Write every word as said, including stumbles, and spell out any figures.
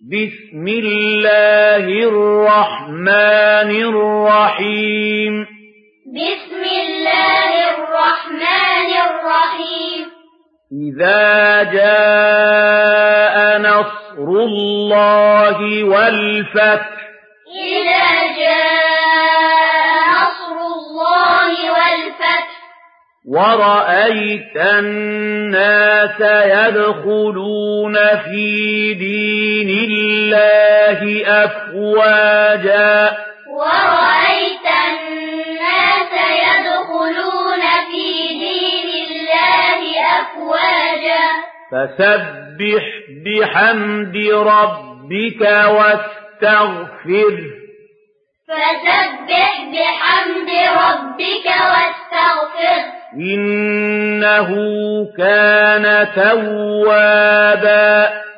بسم الله الرحمن الرحيم بسم الله الرحمن الرحيم إذا جاء نصر الله والفتح إذا جاء نصر الله والفتح ورأيت الناس يدخلون في دين الله أفواجا ورأيت الناس يدخلون في دين الله أفواجا فسبح بحمد ربك واستغفره فسبح بحمد ربك واستغفره إنه كان توابا